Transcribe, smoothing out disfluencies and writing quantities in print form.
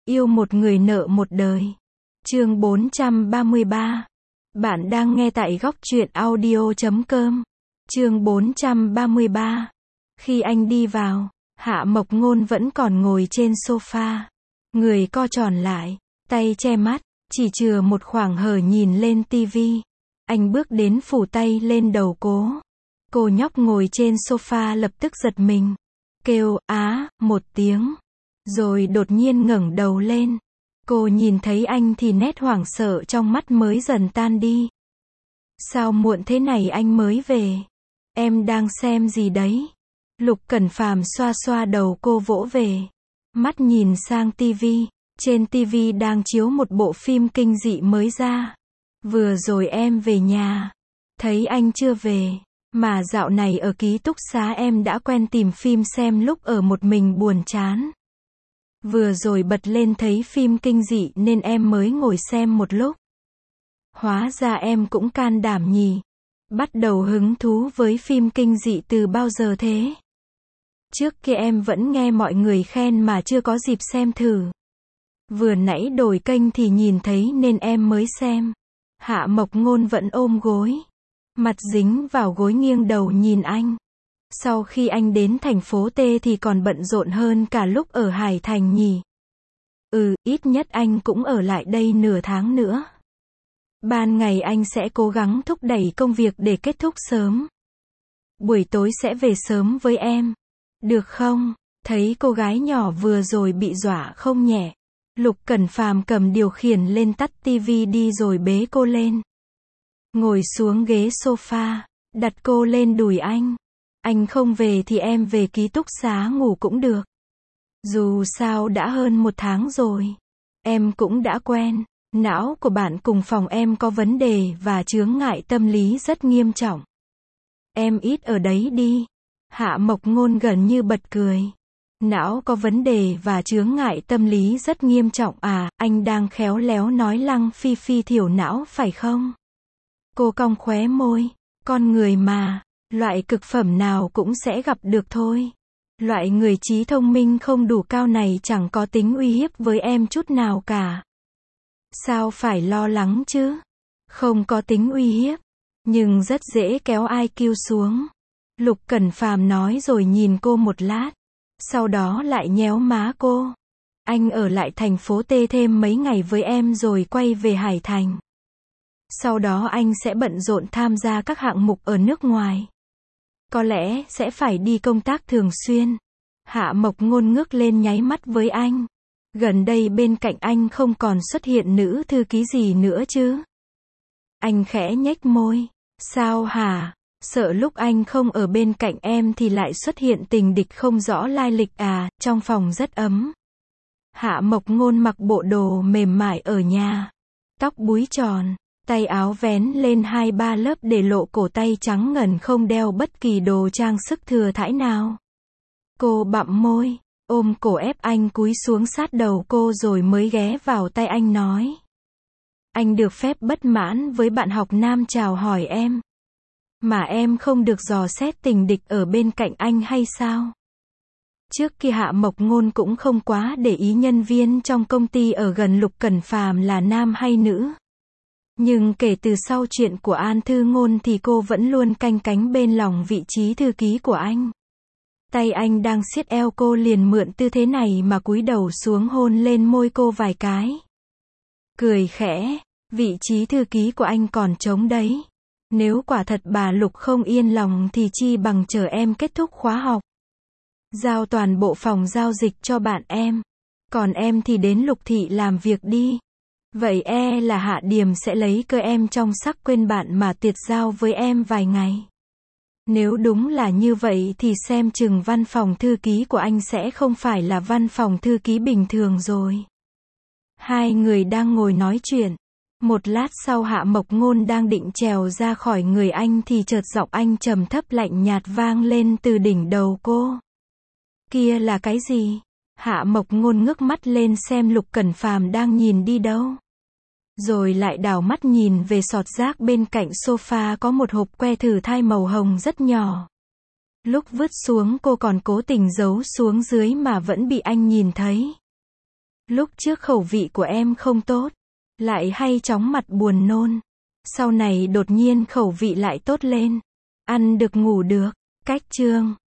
Yêu một người nợ một đời. Chương 433. Bạn đang nghe tại góc truyện audio.com. Chương 433. Khi anh đi vào, Hạ Mộc Ngôn vẫn còn ngồi trên sofa. Người co tròn lại, tay che mắt, chỉ chừa một khoảng hở nhìn lên tivi. Anh bước đến phủ tay lên đầu cô. Cô nhóc ngồi trên sofa lập tức giật mình. Kêu á một tiếng. Rồi đột nhiên ngẩng đầu lên. Cô nhìn thấy anh thì nét hoảng sợ trong mắt mới dần tan đi. Sao muộn thế này anh mới về? Em đang xem gì đấy? Lục Cẩn Phàm xoa xoa đầu cô vỗ về. Mắt nhìn sang tivi. Trên tivi đang chiếu một bộ phim kinh dị mới ra. Vừa rồi em về nhà. Thấy anh chưa về. Mà dạo này ở ký túc xá em đã quen tìm phim xem lúc ở một mình buồn chán. Vừa rồi bật lên thấy phim kinh dị nên em mới ngồi xem một lúc. Hóa ra em cũng can đảm nhỉ. Bắt đầu hứng thú với phim kinh dị từ bao giờ thế? Trước kia em vẫn nghe mọi người khen mà chưa có dịp xem thử. Vừa nãy đổi kênh thì nhìn thấy nên em mới xem. Hạ Mộc Ngôn vẫn ôm gối. Mặt dính vào gối nghiêng đầu nhìn anh. Sau khi anh đến thành phố T thì còn bận rộn hơn cả lúc ở Hải Thành nhỉ. Ít nhất anh cũng ở lại đây nửa tháng nữa. Ban ngày anh sẽ cố gắng thúc đẩy công việc để kết thúc sớm. Buổi tối sẽ về sớm với em. Được không? Thấy cô gái nhỏ vừa rồi bị dọa không nhẹ. Lục Cẩn Phàm cầm điều khiển lên tắt tivi đi rồi bế cô lên. Ngồi xuống ghế sofa, đặt cô lên đùi anh. Anh không về thì em về ký túc xá ngủ cũng được. Dù sao đã hơn một tháng rồi. Em cũng đã quen. Não của bạn cùng phòng em có vấn đề và chướng ngại tâm lý rất nghiêm trọng. Em ít ở đấy đi. Hạ Mộc Ngôn gần như bật cười. Não có vấn đề và chướng ngại tâm lý rất nghiêm trọng à, anh đang khéo léo nói Lăng Phi Phi thiểu não phải không? Cô cong khóe môi. Con người mà, loại cực phẩm nào cũng sẽ gặp được thôi. Loại người trí thông minh không đủ cao này chẳng có tính uy hiếp với em chút nào cả. Sao phải lo lắng chứ? Không có tính uy hiếp, nhưng rất dễ kéo IQ xuống. Lục Cẩn Phàm nói rồi nhìn cô một lát. Sau đó lại nhéo má cô. Anh ở lại thành phố T thêm mấy ngày với em rồi quay về Hải Thành. Sau đó anh sẽ bận rộn tham gia các hạng mục ở nước ngoài. Có lẽ sẽ phải đi công tác thường xuyên. Hạ Mộc Ngôn ngước lên nháy mắt với anh. Gần đây bên cạnh anh không còn xuất hiện nữ thư ký gì nữa chứ? Anh khẽ nhếch môi. Sao hả? Sợ lúc anh không ở bên cạnh em thì lại xuất hiện tình địch không rõ lai lịch à? Trong phòng rất ấm. Hạ Mộc Ngôn mặc bộ đồ mềm mại ở nhà. Tóc búi tròn. Tay áo vén lên 2-3 lớp để lộ cổ tay trắng ngần không đeo bất kỳ đồ trang sức thừa thãi nào. Cô bặm môi, ôm cổ ép anh cúi xuống sát đầu cô rồi mới ghé vào tay anh nói. Anh được phép bất mãn với bạn học nam chào hỏi em. Mà em không được dò xét tình địch ở bên cạnh anh hay sao? Trước kia Hạ Mộc Ngôn cũng không quá để ý nhân viên trong công ty ở gần Lục Cẩn Phàm là nam hay nữ. Nhưng kể từ sau chuyện của An Thư Ngôn thì cô vẫn luôn canh cánh bên lòng vị trí thư ký của anh. Tay anh đang siết eo cô liền mượn tư thế này mà cúi đầu xuống hôn lên môi cô vài cái. Cười khẽ, vị trí thư ký của anh còn trống đấy. Nếu quả thật bà Lục không yên lòng thì chi bằng chờ em kết thúc khóa học. Giao toàn bộ phòng giao dịch cho bạn em. Còn em thì đến Lục Thị làm việc đi. Vậy là Hạ Điềm sẽ lấy cơ em trong sắc quên bạn mà tiệt giao với em vài ngày. Nếu đúng là như vậy thì xem chừng văn phòng thư ký của anh sẽ không phải là văn phòng thư ký bình thường rồi. Hai người đang ngồi nói chuyện. Một lát sau Hạ Mộc Ngôn đang định trèo ra khỏi người anh thì chợt giọng anh trầm thấp lạnh nhạt vang lên từ đỉnh đầu cô. Kia là cái gì? Hạ Mộc Ngôn ngước mắt lên xem Lục Cẩn Phàm đang nhìn đi đâu. Rồi lại đảo mắt nhìn về sọt rác bên cạnh sofa có một hộp que thử thai màu hồng rất nhỏ. Lúc vứt xuống cô còn cố tình giấu xuống dưới mà vẫn bị anh nhìn thấy. Lúc trước khẩu vị của em không tốt, lại hay chóng mặt buồn nôn. Sau này đột nhiên khẩu vị lại tốt lên. Ăn được ngủ được. Cách chương